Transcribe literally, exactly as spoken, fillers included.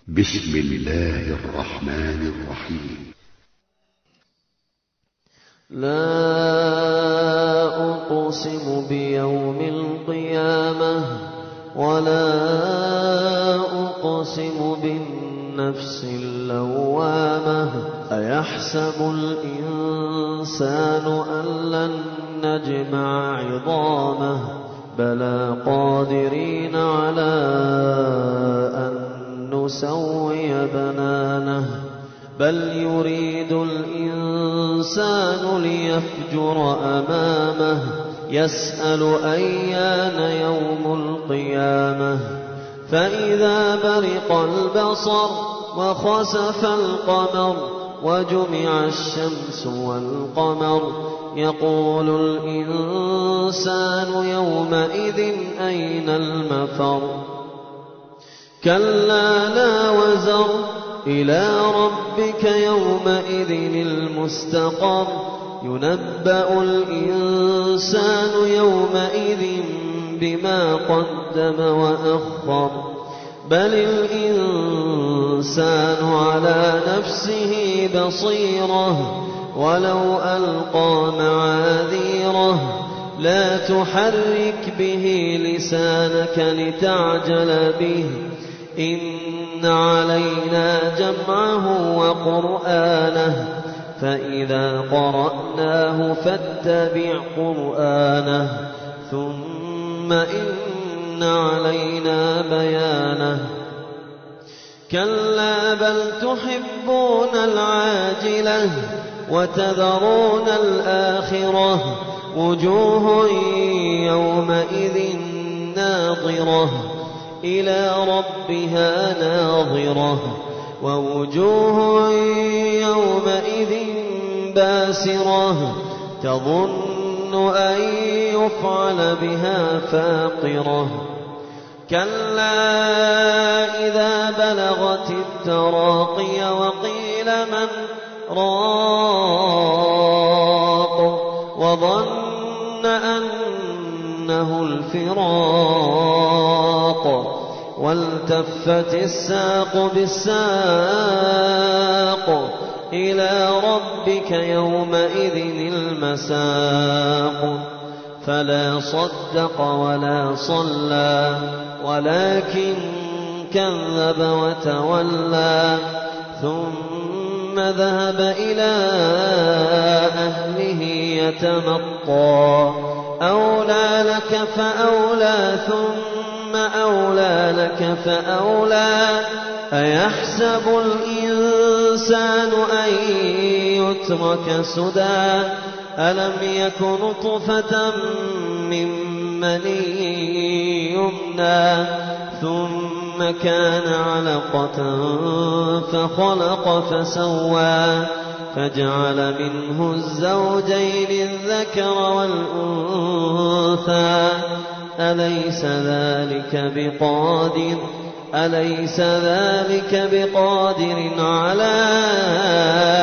بسم الله الرحمن الرحيم. لا أقسم بيوم القيامة ولا أقسم بالنفس اللوامة أيحسب الإنسان أن لن نجمع عظامه بلى قادرين على أن نسوي بنانه بل يريد الإنسان ليفجر أمامه يسأل أيان يوم القيامة فإذا برق البصر وخسف القمر وجمع الشمس والقمر يقول الإنسان يومئذ أين المفر كلا لا وزر إلى ربك يومئذ المستقر ينبأ الإنسان يومئذ بما قدم وأخر بل الإنسان على نفسه بصيرة ولو ألقى معاذيره لا تحرك به لسانك لتعجل به إن علينا جمعه وقرآنه فإذا قرأناه فاتبع قرآنه ثم إن علينا بيانه كلا بل تحبون العاجلة وتذرون الآخرة وجوه يومئذ ناظرة إلى ربها ناظرة ووجوه يومئذ باسرة تظن أن يفعل بها فاقرة كلا إذا بلغت التراقي وقيل من راق وظن أنه الفراق والتفت الساق بالساق إلى ربك يومئذ المساق فلا صدق ولا صلى ولكن كذب وتولى ثم ذهب إلى أهله يتمطى أولى لك فأولى ثم أولى لك فأولى أيحسب الإنسان أن يترك سدى ألم يك نطفة من مني يمنى ثم كان علقة فخلق فسوى فجعل منه الزوجين الذكر والأنثى أليس ذلك بقادر أليس ذلك بقادر على